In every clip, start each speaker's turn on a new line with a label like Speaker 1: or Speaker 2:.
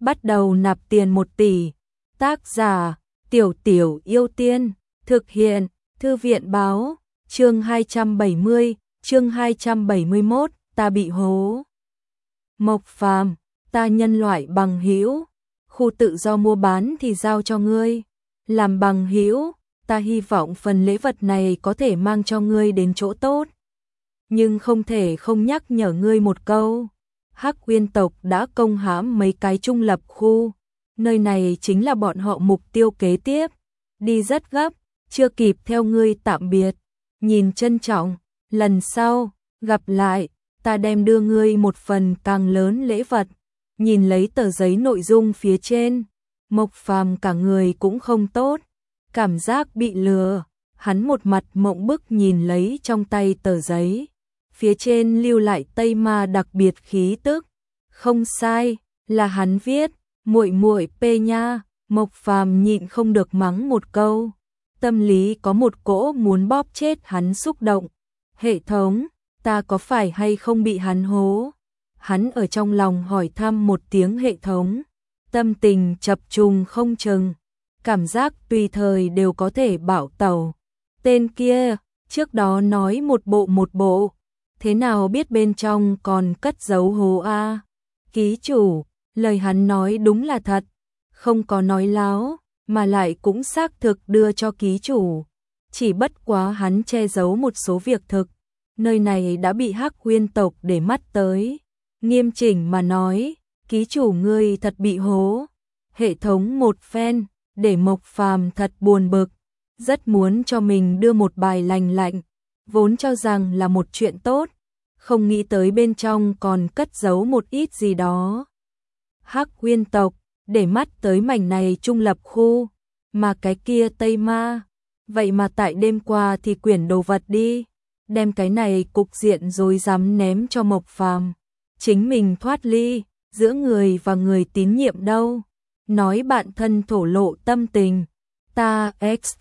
Speaker 1: bắt đầu nạp tiền 1 tỷ. Tác giả Tiểu Tiểu Yêu Tiên. Thực hiện Thư viện báo. Chương 270. Chương 271. Ta bị hố. Mộc Phàm, ta nhân loại bằng hữu, khu tự do mua bán thì giao cho ngươi. Làm bằng hữu, ta hy vọng phần lễ vật này có thể mang cho ngươi đến chỗ tốt. Nhưng không thể không nhắc nhở ngươi một câu. Hắc Uyên tộc đã công hãm mấy cái trung lập khu. Nơi này chính là bọn họ mục tiêu kế tiếp. Đi rất gấp, chưa kịp theo ngươi tạm biệt. Nhìn trân trọng, lần sau, gặp lại, ta đem đưa ngươi một phần càng lớn lễ vật. Nhìn lấy tờ giấy nội dung phía trên, Mộc Phàm cả người cũng không tốt. Cảm giác bị lừa, hắn một mặt mộng bức nhìn lấy trong tay tờ giấy. Phía trên lưu lại Tây Ma đặc biệt khí tức. Không sai, là hắn viết, muội muội pê nha. Mộc Phàm nhịn không được mắng một câu. Tâm lý có một cỗ muốn bóp chết hắn xúc động. Hệ thống, ta có phải hay không bị hắn hố? Hắn ở trong lòng hỏi thăm một tiếng hệ thống. Tâm tình chập trùng không chừng. Cảm giác tùy thời đều có thể bảo tẩu. Tên kia, trước đó nói một bộ. Thế nào biết bên trong còn cất giấu hố a? Ký chủ, lời hắn nói đúng là thật. Không có nói láo, mà lại cũng xác thực đưa cho ký chủ. Chỉ bất quá hắn che giấu một số việc thực. Nơi này đã bị Hắc Uyên tộc để mắt tới. Nghiêm chỉnh mà nói, ký chủ ngươi thật bị hố. Hệ thống một phen, để Mộc Phàm thật buồn bực. Rất muốn cho mình đưa một bài lành lạnh. Vốn cho rằng là một chuyện tốt. Không nghĩ tới bên trong còn cất giấu một ít gì đó. Hắc Uyên tộc, để mắt tới mảnh này trung lập khu. Mà cái kia Tây Ma. Vậy mà tại đêm qua thì quyển đồ vật đi. Đem cái này cục diện rồi dám ném cho Mộc Phàm. Chính mình thoát ly, giữa người và người tín nhiệm đâu. Nói bạn thân thổ lộ tâm tình. Ta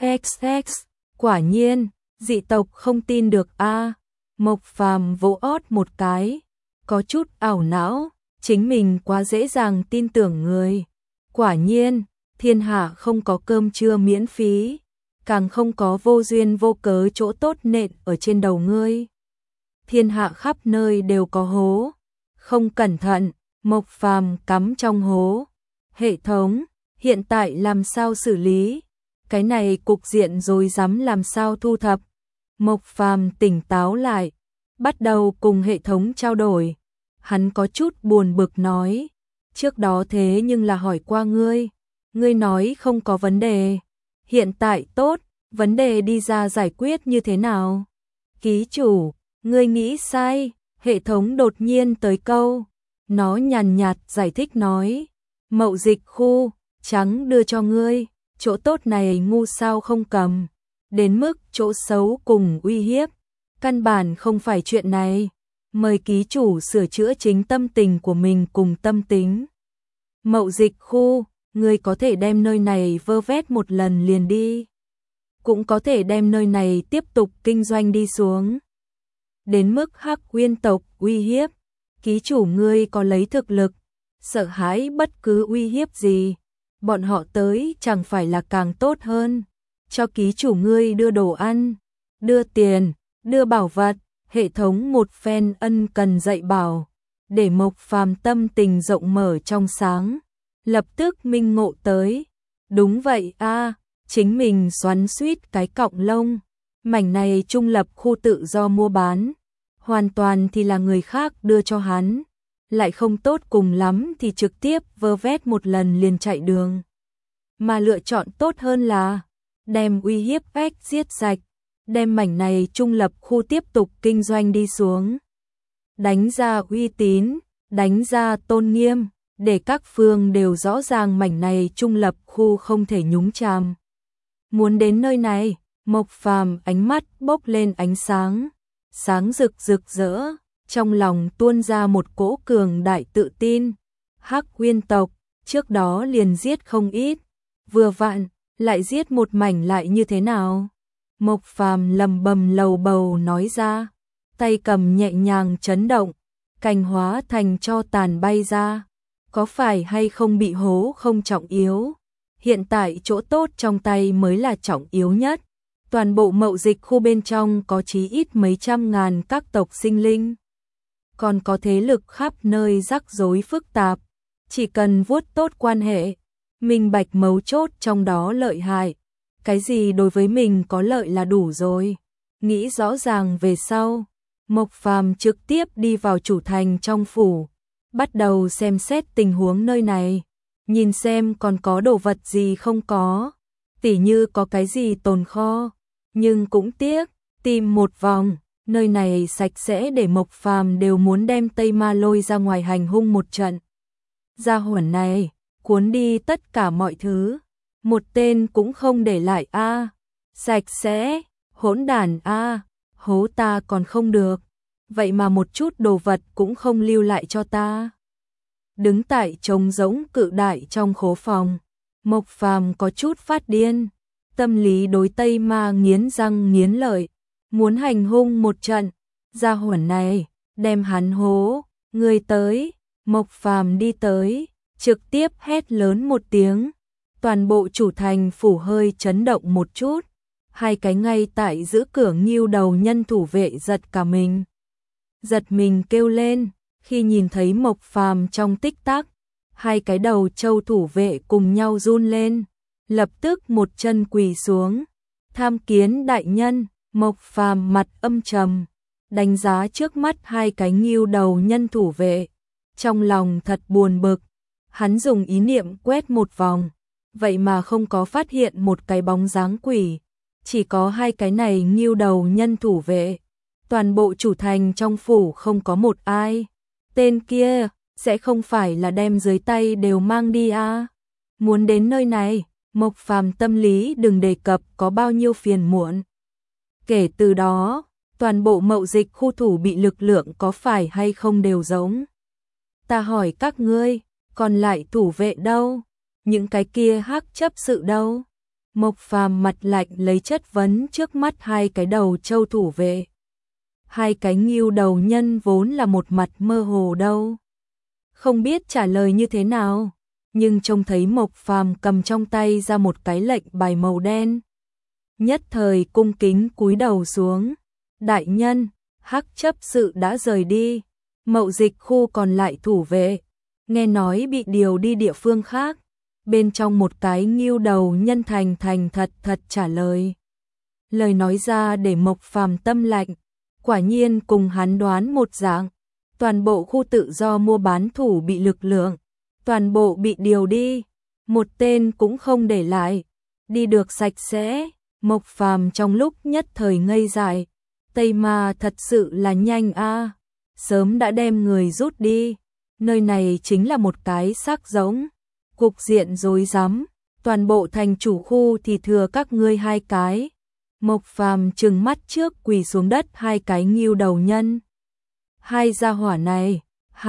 Speaker 1: xxx, quả nhiên, dị tộc không tin được a. Mộc Phàm vỗ ót một cái, có chút ảo não, chính mình quá dễ dàng tin tưởng người. Quả nhiên, thiên hạ không có cơm trưa miễn phí, càng không có vô duyên vô cớ chỗ tốt nện ở trên đầu ngươi. Thiên hạ khắp nơi đều có hố, không cẩn thận, Mộc Phàm cắm trong hố. Hệ thống, hiện tại làm sao xử lý? Cái này cục diện rồi dám làm sao thu thập? Mộc Phàm tỉnh táo lại, bắt đầu cùng hệ thống trao đổi. Hắn có chút buồn bực nói, trước đó thế nhưng là hỏi qua ngươi. Ngươi nói không có vấn đề. Hiện tại tốt, vấn đề đi ra giải quyết như thế nào? Ký chủ, ngươi nghĩ sai. Hệ thống đột nhiên tới câu. Nó nhàn nhạt giải thích nói, mậu dịch khu, trắng đưa cho ngươi. Chỗ tốt này ngu sao không cầm. Đến mức chỗ xấu cùng uy hiếp. Căn bản không phải chuyện này. Mời ký chủ sửa chữa chính tâm tình của mình cùng tâm tính. Mậu dịch khu, ngươi có thể đem nơi này vơ vét một lần liền đi. Cũng có thể đem nơi này tiếp tục kinh doanh đi xuống. Đến mức Hắc Uyên tộc uy hiếp, ký chủ ngươi có lấy thực lực, sợ hãi bất cứ uy hiếp gì. Bọn họ tới chẳng phải là càng tốt hơn. Cho ký chủ ngươi đưa đồ ăn, đưa tiền, đưa bảo vật. Hệ thống một phen ân cần dạy bảo, để Mộc Phàm tâm tình rộng mở trong sáng. Lập tức minh ngộ tới. Đúng vậy a, chính mình xoắn xuýt cái cọng lông. Mảnh này trung lập khu tự do mua bán, hoàn toàn thì là người khác đưa cho hắn. Lại không tốt cùng lắm thì trực tiếp vơ vét một lần liền chạy đường. Mà lựa chọn tốt hơn là đem uy hiếp ách giết sạch. Đem mảnh này trung lập khu tiếp tục kinh doanh đi xuống. Đánh ra uy tín, đánh ra tôn nghiêm, để các phương đều rõ ràng mảnh này trung lập khu không thể nhúng chàm. Muốn đến nơi này, Mộc Phàm ánh mắt bốc lên ánh sáng, sáng rực rực rỡ, trong lòng tuôn ra một cỗ cường đại tự tin. Hắc Uyên tộc, trước đó liền giết không ít, vừa vặn, lại giết một mảnh lại như thế nào? Mộc Phàm lầm bầm lầu bầu nói ra, tay cầm nhẹ nhàng chấn động, cành hóa thành tro tàn bay ra. có phải hay không bị hố không trọng yếu, hiện tại chỗ tốt trong tay mới là trọng yếu nhất. Toàn bộ mậu dịch khu bên trong có chí ít mấy trăm ngàn các tộc sinh linh, còn có thế lực khắp nơi rắc rối phức tạp, chỉ cần vuốt tốt quan hệ, minh bạch mấu chốt trong đó lợi hại, cái gì đối với mình có lợi là đủ rồi. Nghĩ rõ ràng về sau, Mộc Phàm trực tiếp đi vào chủ thành trong phủ, bắt đầu xem xét tình huống nơi này, nhìn xem còn có đồ vật gì không có, tỉ như có cái gì tồn kho, nhưng cũng tiếc, tìm một vòng, nơi này sạch sẽ để Mộc Phàm đều muốn đem Tây Ma lôi ra ngoài hành hung một trận. Gia hỏa này, cuốn đi tất cả mọi thứ, một tên cũng không để lại a, sạch sẽ, hỗn đản a, hố ta còn không được, vậy mà một chút đồ vật cũng không lưu lại cho ta. Đứng tại trống rỗng cự đại trong khố phòng, Mộc Phàm có chút phát điên, tâm lý đối Tây Ma nghiến răng nghiến lợi, muốn hành hung một trận. Gia hỏa này, đem hắn hố, người tới. Mộc Phàm đi tới, trực tiếp hét lớn một tiếng, toàn bộ chủ thành phủ hơi chấn động một chút, hai cái ngay tại giữ cửa Ngưu đầu nhân thủ vệ giật cả mình. Giật mình kêu lên, khi nhìn thấy Mộc Phàm trong tích tắc, hai cái đầu trâu thủ vệ cùng nhau run lên, lập tức một chân quỳ xuống. Tham kiến đại nhân. Mộc Phàm mặt âm trầm, đánh giá trước mắt hai cái Ngưu đầu nhân thủ vệ, trong lòng thật buồn bực. Hắn dùng ý niệm quét một vòng, vậy mà không có phát hiện một cái bóng dáng quỷ, chỉ có hai cái này Ngưu đầu nhân thủ vệ. Toàn bộ chủ thành trong phủ không có một ai. Tên kia sẽ không phải là đem dưới tay đều mang đi à? Muốn đến nơi này, Mộc Phàm tâm lý đừng đề cập có bao nhiêu phiền muộn. Kể từ đó, toàn bộ mậu dịch khu thủ bị lực lượng có phải hay không đều giống. Ta hỏi các ngươi, còn lại thủ vệ đâu? Những cái kia hắc chấp sự đâu? Mộc Phàm mặt lạnh lấy chất vấn trước mắt hai cái đầu trâu thủ vệ. Hai cái Ngưu đầu nhân vốn là một mặt mơ hồ đâu, không biết trả lời như thế nào, nhưng trông thấy Mộc Phàm cầm trong tay ra một cái lệnh bài màu đen, nhất thời cung kính cúi đầu xuống. Đại nhân, hắc chấp sự đã rời đi, mậu dịch khu còn lại thủ vệ, nghe nói bị điều đi địa phương khác. Bên trong một cái Ngưu đầu nhân thành thật trả lời. Lời nói ra để Mộc Phàm tâm lạnh, quả nhiên cùng hắn đoán một dạng, toàn bộ khu tự do mua bán thủ bị lực lượng, toàn bộ bị điều đi, một tên cũng không để lại, đi được sạch sẽ. Mộc Phàm trong lúc nhất thời ngây dại, Tây Ma thật sự là nhanh a, sớm đã đem người rút đi, nơi này chính là một cái xác giống, cục diện rối rắm, toàn bộ thành chủ khu thì thừa các ngươi hai cái. Mộc Phàm trừng mắt trước quỳ xuống đất hai cái Ngưu đầu nhân. Hai gia hỏa này,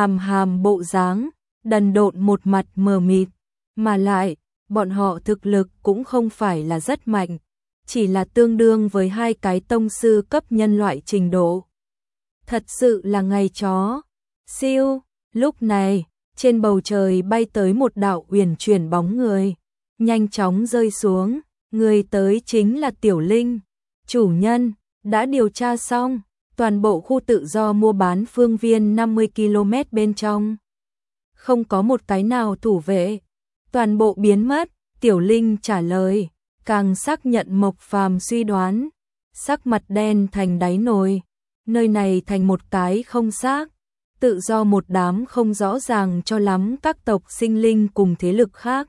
Speaker 1: hàm bộ dáng, đần độn một mặt mờ mịt, mà lại, bọn họ thực lực cũng không phải là rất mạnh, chỉ là tương đương với hai cái tông sư cấp nhân loại trình độ. Thật sự là ngày chó. Siêu, lúc này, trên bầu trời bay tới một đạo uyển chuyển bóng người, nhanh chóng rơi xuống, người tới chính là Tiểu Linh. Chủ nhân, đã điều tra xong, toàn bộ khu tự do mua bán phương viên 50 km bên trong, không có một cái nào thủ vệ, toàn bộ biến mất. Tiểu Linh trả lời, càng xác nhận Mộc Phàm suy đoán, sắc mặt đen thành đáy nồi, nơi này thành một cái không xác, tự do một đám không rõ ràng cho lắm các tộc sinh linh cùng thế lực khác.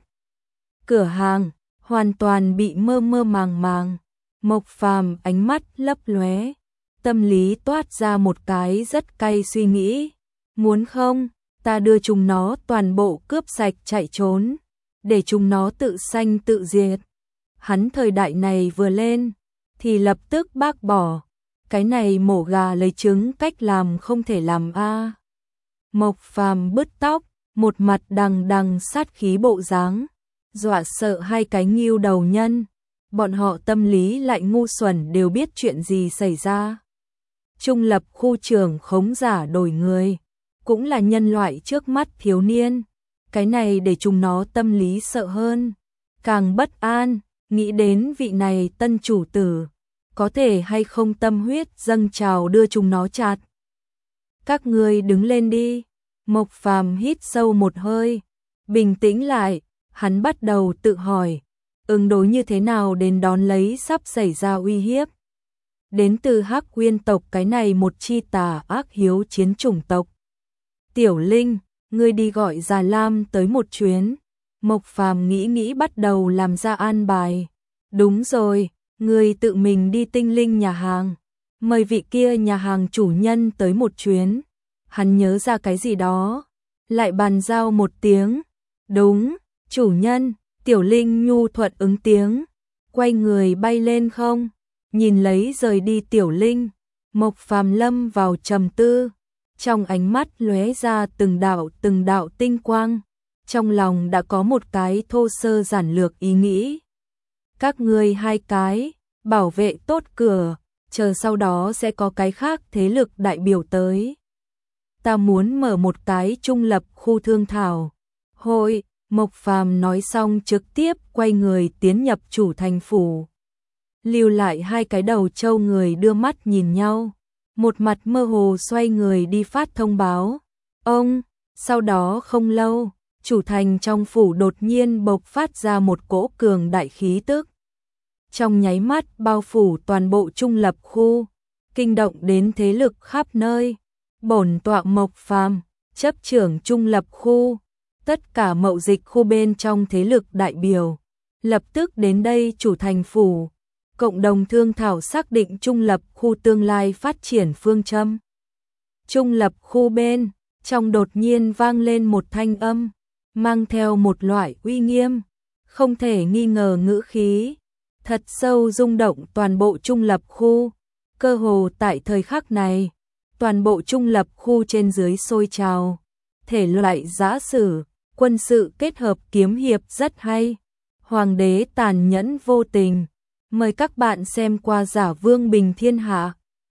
Speaker 1: Cửa hàng hoàn toàn bị mơ màng. Mộc Phàm ánh mắt lấp lóe, tâm lý toát ra một cái rất cay suy nghĩ, muốn không, ta đưa chúng nó toàn bộ cướp sạch chạy trốn, để chúng nó tự sanh tự diệt. Hắn thời đại này vừa lên, thì lập tức bác bỏ, cái này mổ gà lấy trứng cách làm không thể làm a. Mộc Phàm bứt tóc, một mặt đằng sát khí bộ dáng, dọa sợ hai cái Ngưu đầu nhân. Bọn họ tâm lý lại ngu xuẩn đều biết chuyện gì xảy ra. Trung lập khu trưởng khống giả đổi người, cũng là nhân loại trước mắt thiếu niên, cái này để chúng nó tâm lý sợ hơn, càng bất an, nghĩ đến vị này tân chủ tử, có thể hay không tâm huyết dâng trào đưa chúng nó chặt. Các ngươi đứng lên đi. Mộc Phàm hít sâu một hơi, bình tĩnh lại, hắn bắt đầu tự hỏi, ứng đối như thế nào đến đón lấy sắp xảy ra uy hiếp. Đến từ Hắc Uyên tộc, cái này một chi tà ác hiếu chiến chủng tộc. Tiểu Linh, ngươi đi gọi Già Lam tới một chuyến. Mộc Phàm nghĩ bắt đầu làm ra an bài. Đúng rồi, ngươi tự mình đi Tinh Linh nhà hàng, mời vị kia nhà hàng chủ nhân tới một chuyến. Hắn nhớ ra cái gì đó, lại bàn giao một tiếng. Đúng, chủ nhân. Tiểu Linh nhu thuận ứng tiếng, quay người bay lên không. Nhìn lấy rời đi Tiểu Linh, Mộc Phàm lâm vào trầm tư, trong ánh mắt lóe ra từng đạo tinh quang, trong lòng đã có một cái thô sơ giản lược ý nghĩ. Các ngươi hai cái, bảo vệ tốt cửa, chờ sau đó sẽ có cái khác thế lực đại biểu tới. Ta muốn mở một cái trung lập khu thương thảo hội. Mộc Phàm nói xong trực tiếp quay người tiến nhập chủ thành phủ. Lưu lại hai cái đầu trâu người đưa mắt nhìn nhau, một mặt mơ hồ xoay người đi phát thông báo. Ông, sau đó không lâu, chủ thành trong phủ đột nhiên bộc phát ra một cỗ cường đại khí tức. Trong nháy mắt bao phủ toàn bộ trung lập khu, kinh động đến thế lực khắp nơi. Bổn tọa Mộc Phàm, chấp trưởng trung lập khu, tất cả mậu dịch khu bên trong thế lực đại biểu, lập tức đến đây chủ thành phủ, cộng đồng thương thảo xác định trung lập khu tương lai phát triển phương châm. Trung lập khu bên trong đột nhiên vang lên một thanh âm, mang theo một loại uy nghiêm, không thể nghi ngờ ngữ khí, thật sâu rung động toàn bộ trung lập khu. Cơ hồ tại thời khắc này, toàn bộ trung lập khu trên dưới sôi trào, thể loại giã sử, quân sự kết hợp kiếm hiệp rất hay. Hoàng đế tàn nhẫn vô tình. Mời các bạn xem qua Giả Vương Bình Thiên Hạ.